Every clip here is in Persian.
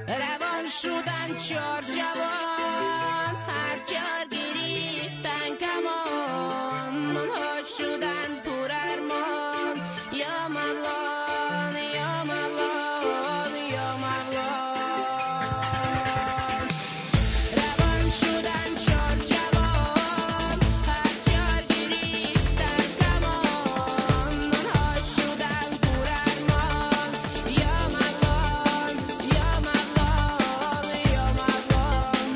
روان شدن چار جوان، هر جا گریختن کمان، اونها شدن پر ارمان. یا مولان یا مولان یا مولان. روان شدن چار جوان، هر جا گریختن کمان، اونها شدن پر ارمان. یا مولان یا مولان یا مولان.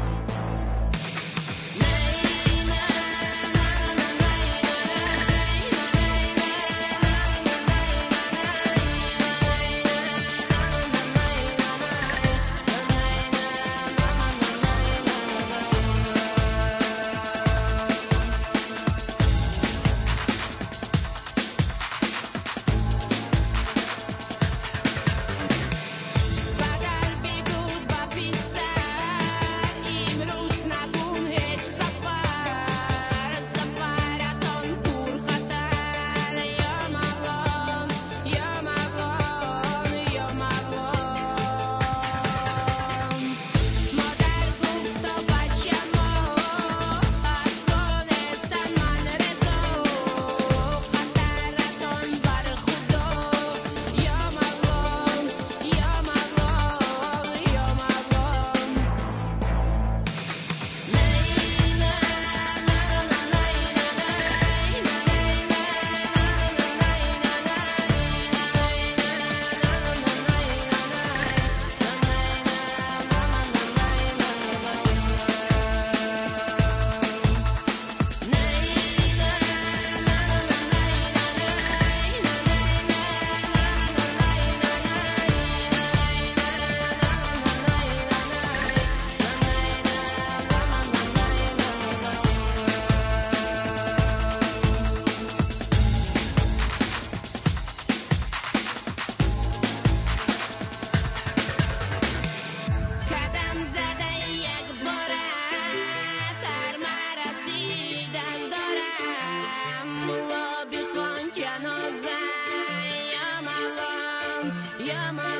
بدل بگود با پیشتر، امروز نکن هیچ سفر، سفرتان پر خطر. یا مولان یا مولان یا مولان. مادر گفت تا بچه ما، از دانستن من رضا، خطرتان بر خدا. یا مولان یا مولان یا مولان. قدم زده یک باره، تر مرسیدن دارم، مولا بخوان جنازه. یا مولان یا مولان